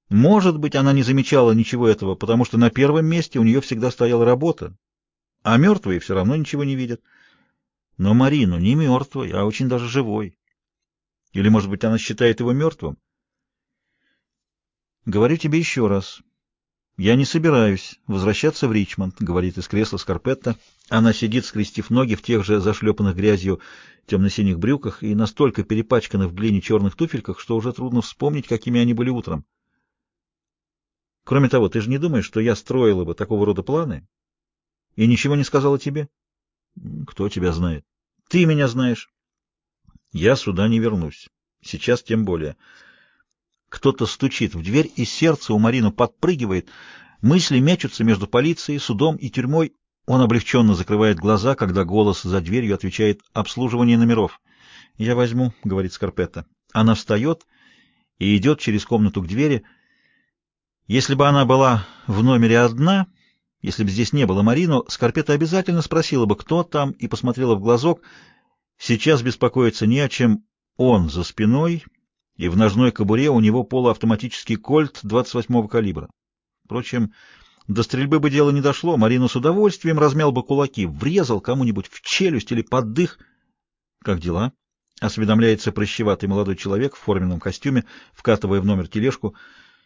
Может быть, она не замечала ничего этого, потому что на первом месте у нее всегда стояла работа, а мертвые все равно ничего не видят. Но Марину не мертвый, а очень даже живой. Или, может быть, она считает его мертвым? Говорю тебе еще раз. Я не собираюсь возвращаться в Ричмонд, говорит из кресла Скарпетта. Она сидит, скрестив ноги в тех же зашлепанных грязью темно-синих брюках и настолько перепачканных в глине черных туфельках, что уже трудно вспомнить, какими они были утром. Кроме того, ты же не думаешь, что я строила бы такого рода планы и ничего не сказала тебе? Кто тебя знает? Ты меня знаешь. Я сюда не вернусь. Сейчас тем более. Кто-то стучит в дверь, и сердце у Марину подпрыгивает. Мысли мечутся между полицией, судом и тюрьмой. Он облегченно закрывает глаза, когда голос за дверью отвечает «обслуживание номеров». «Я возьму», — говорит Скарпетта. Она встает и идет через комнату к двери. Если бы она была в номере одна, если бы здесь не было Марину, Скарпетта обязательно спросила бы, кто там, и посмотрела в глазок. Сейчас беспокоиться не о чем. Он за спиной, и в ножной кобуре у него полуавтоматический кольт 28-го калибра. Впрочем, до стрельбы бы дело не дошло. Марина с удовольствием размял бы кулаки, врезал кому-нибудь в челюсть или под дых. «Как дела?» — осведомляется прыщеватый молодой человек в форменном костюме, вкатывая в номер тележку.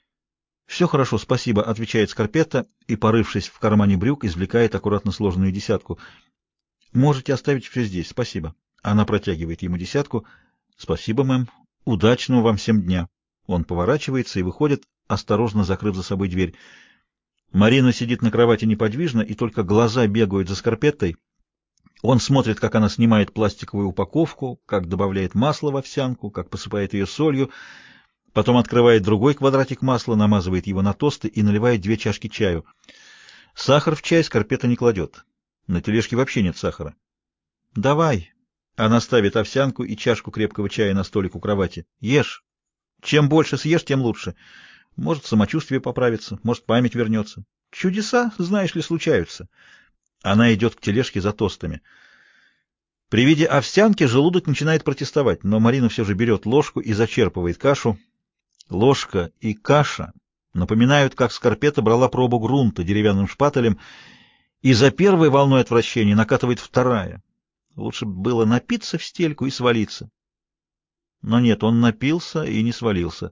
«Все хорошо, спасибо», — отвечает Скарпетта и, порывшись в кармане брюк, извлекает аккуратно сложенную десятку. «Можете оставить все здесь, спасибо». Она протягивает ему десятку. «Спасибо, мэм. Удачного вам всем дня». Он поворачивается и выходит, осторожно закрыв за собой дверь. Марина сидит на кровати неподвижно, и только глаза бегают за Скарпеттой. Он смотрит, как она снимает пластиковую упаковку, как добавляет масло в овсянку, как посыпает ее солью, потом открывает другой квадратик масла, намазывает его на тосты и наливает 2 чашки чаю. Сахар в чай Скарпетта не кладет. На тележке вообще нет сахара. «Давай». Она ставит овсянку и чашку крепкого чая на столик у кровати. «Ешь. Чем больше съешь, тем лучше. Может, самочувствие поправится, может, память вернется. Чудеса, знаешь ли, случаются». Она идет к тележке за тостами. При виде овсянки желудок начинает протестовать, но Марина все же берет ложку и зачерпывает кашу. Ложка и каша напоминают, как Скарпетта брала пробу грунта деревянным шпателем, и за первой волной отвращения накатывает вторая. Лучше бы было напиться в стельку и свалиться. Но нет, он напился и не свалился.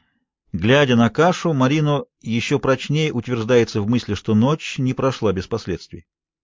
Глядя на кашу, Марино еще прочнее утверждается в мысли, что ночь не прошла без последствий.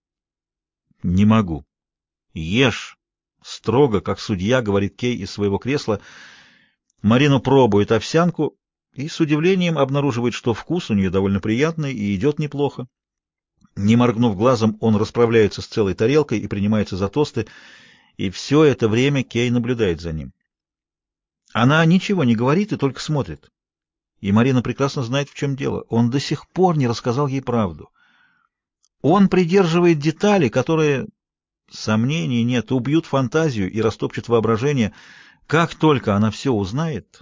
«Не могу». «Ешь!» — строго, как судья, говорит Кей из своего кресла. Марино пробует овсянку и с удивлением обнаруживает, что вкус у нее довольно приятный и идет неплохо. Не моргнув глазом, он расправляется с целой тарелкой и принимается за тосты, и все это время Кей наблюдает за ним. Она ничего не говорит и только смотрит. И Марина прекрасно знает, в чем дело. Он до сих пор не рассказал ей правду. Он придерживает детали, которые, сомнений нет, убьют фантазию и растопчут воображение. Как только она все узнает,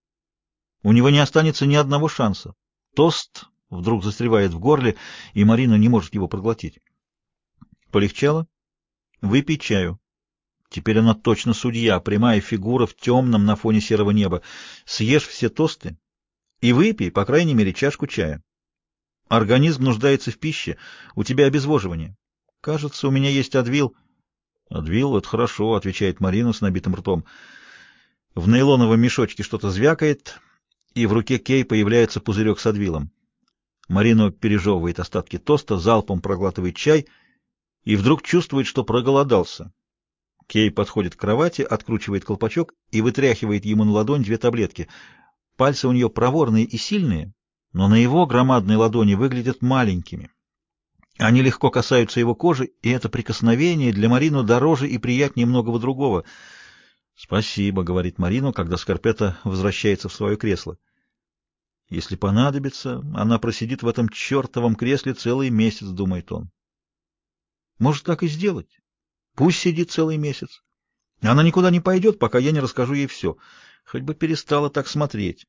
у него не останется ни одного шанса. Тост вдруг застревает в горле, и Марина не может его проглотить. Полегчало? Выпей чаю. Теперь она точно судья, прямая фигура в темном на фоне серого неба. Съешь все тосты и выпей, по крайней мере, чашку чая. Организм нуждается в пище, у тебя обезвоживание. Кажется, у меня есть Адвил. Адвил — это хорошо, отвечает Марина с набитым ртом. В нейлоновом мешочке что-то звякает, и в руке Кей появляется пузырек с Адвилом. Марино пережевывает остатки тоста, залпом проглатывает чай и вдруг чувствует, что проголодался. Кей подходит к кровати, откручивает колпачок и вытряхивает ему на ладонь 2 таблетки. Пальцы у нее проворные и сильные, но на его громадной ладони выглядят маленькими. Они легко касаются его кожи, и это прикосновение для Марину дороже и приятнее многого другого. «Спасибо», — говорит Марину, когда Скарпетта возвращается в свое кресло. Если понадобится, она просидит в этом чертовом кресле целый месяц, думает он. Может, так и сделать? Пусть сидит целый месяц. Она никуда не пойдет, пока я не расскажу ей все. Хоть бы перестала так смотреть.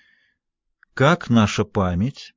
Как наша память?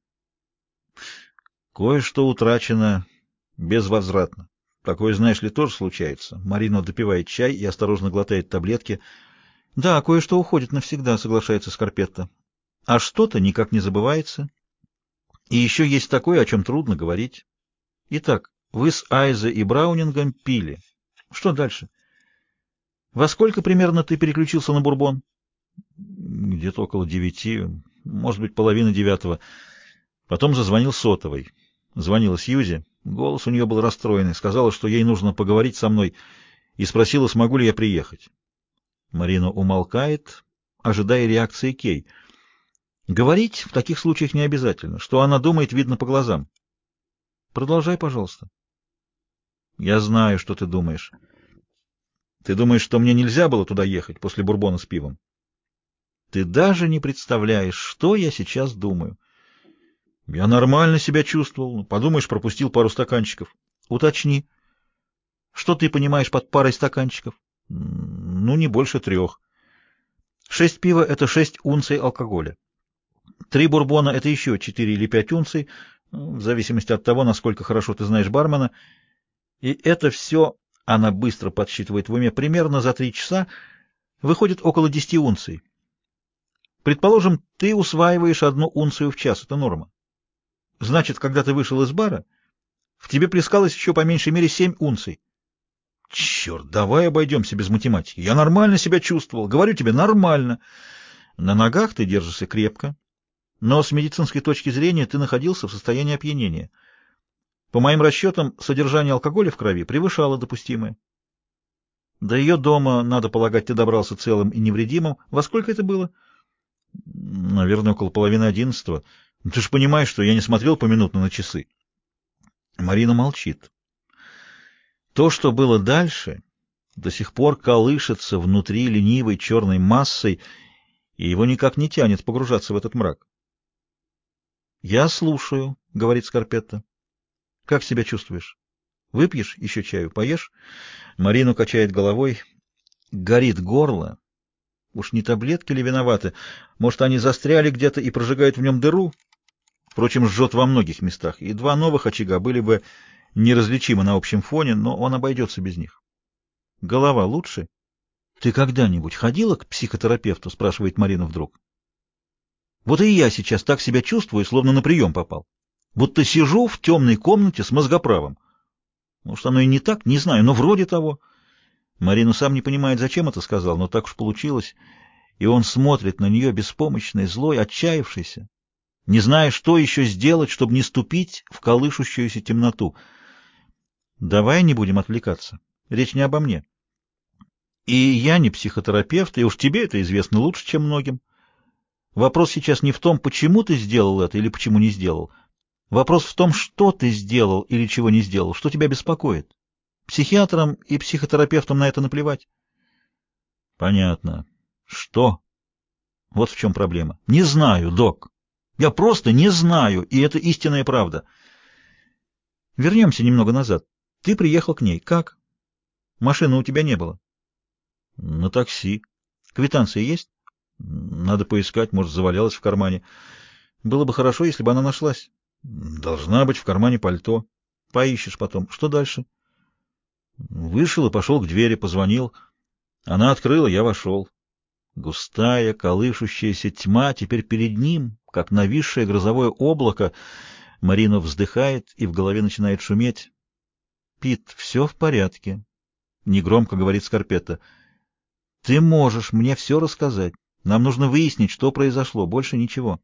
Кое-что утрачено безвозвратно. Такое, знаешь ли, тоже случается. Марина допивает чай и осторожно глотает таблетки. Да, кое-что уходит навсегда, соглашается Скарпетта. А что-то никак не забывается. И еще есть такое, о чем трудно говорить. Итак, вы с Айзе и Браунингом пили. Что дальше? Во сколько примерно ты переключился на бурбон? Где-то около 9, может быть, половина 9. Потом зазвонил сотовый. Звонила Сьюзи. Голос у нее был расстроенный. Сказала, что ей нужно поговорить со мной, и спросила, смогу ли я приехать. Марина умолкает, ожидая реакции Кей. Говорить в таких случаях не обязательно. Что она думает, видно по глазам. Продолжай, пожалуйста. Я знаю, что ты думаешь. Ты думаешь, что мне нельзя было туда ехать после бурбона с пивом? Ты даже не представляешь, что я сейчас думаю. Я нормально себя чувствовал. Подумаешь, пропустил пару стаканчиков. Уточни. Что ты понимаешь под парой стаканчиков? Ну, не больше 3. 6 пива — это 6 унций алкоголя. 3 бурбона — это еще 4 или 5 унций, в зависимости от того, насколько хорошо ты знаешь бармена. И это все, она быстро подсчитывает в уме, примерно за 3 часа выходит около 10 унций. Предположим, ты усваиваешь 1 унцию в час, это норма. Значит, когда ты вышел из бара, в тебе плескалось еще по меньшей мере 7 унций. Черт, давай обойдемся без математики. Я нормально себя чувствовал, говорю тебе, нормально. На ногах ты держишься крепко, но с медицинской точки зрения ты находился в состоянии опьянения. По моим расчетам, содержание алкоголя в крови превышало допустимое. До ее дома, надо полагать, ты добрался целым и невредимым. Во сколько это было? Наверное, около половины 11. Ты же понимаешь, что я не смотрел поминутно на часы. Марина молчит. То, что было дальше, до сих пор колышется внутри ленивой черной массой, и его никак не тянет погружаться в этот мрак. «Я слушаю», — говорит Скарпетта. «Как себя чувствуешь? Выпьешь еще чаю, поешь?» Марину качает головой. Горит горло. Уж не таблетки ли виноваты? Может, они застряли где-то и прожигают в нем дыру? Впрочем, жжет во многих местах, и 2 новых очага были бы неразличимы на общем фоне, но он обойдется без них. Голова лучше? Ты когда-нибудь ходила к психотерапевту? Спрашивает Марина вдруг. Вот и я сейчас так себя чувствую, словно на прием попал. Будто сижу в темной комнате с мозгоправом. Может, оно и не так, не знаю, но вроде того. Марина сам не понимает, зачем это сказал, но так уж получилось. И он смотрит на нее беспомощный, злой, отчаявшийся, не зная, что еще сделать, чтобы не ступить в колышущуюся темноту. Давай не будем отвлекаться. Речь не обо мне. И я не психотерапевт, и уж тебе это известно лучше, чем многим. Вопрос сейчас не в том, почему ты сделал это или почему не сделал. Вопрос в том, что ты сделал или чего не сделал, что тебя беспокоит. Психиатрам и психотерапевтам на это наплевать. Понятно. Что? Вот в чем проблема. Не знаю, док. Я просто не знаю, и это истинная правда. Вернемся немного назад. Ты приехал к ней. Как? Машины у тебя не было. На такси. Квитанция есть? Надо поискать, может, завалялась в кармане. Было бы хорошо, если бы она нашлась. Должна быть в кармане пальто. Поищешь потом. Что дальше? Вышел и пошел к двери, позвонил. Она открыла, я вошел. Густая, колышущаяся тьма теперь перед ним, как нависшее грозовое облако. Марина вздыхает, и в голове начинает шуметь. «Пит, все в порядке», — негромко говорит Скарпетта. «Ты можешь мне все рассказать. Нам нужно выяснить, что произошло. Больше ничего».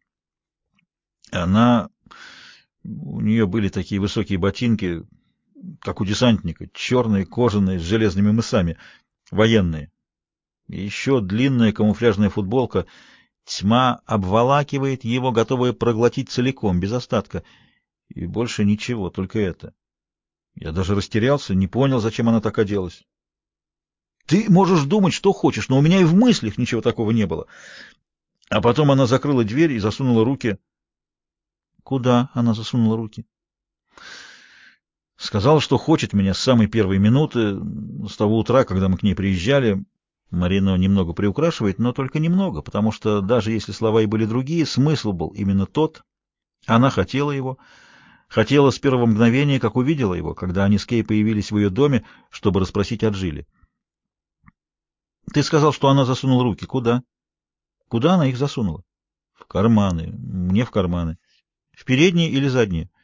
У нее были такие высокие ботинки, как у десантника, черные, кожаные, с железными мысами, военные. И еще длинная камуфляжная футболка. Тьма обволакивает его, готовая проглотить целиком, без остатка. И больше ничего, только это. Я даже растерялся, не понял, зачем она так оделась. Ты можешь думать, что хочешь, но у меня и в мыслях ничего такого не было. А потом она закрыла дверь и засунула руки. Куда она засунула руки? Сказала, что хочет меня с самой первой минуты, с того утра, когда мы к ней приезжали. Марина немного приукрашивает, но только немного, потому что даже если слова и были другие, смысл был именно тот. Она хотела его, хотела с первого мгновения, как увидела его, когда они с Кей появились в ее доме, чтобы расспросить о Джиле. Ты сказал, что она засунула руки. Куда? Куда она их засунула? В Карманы. Мне в карманы. В передние или задние?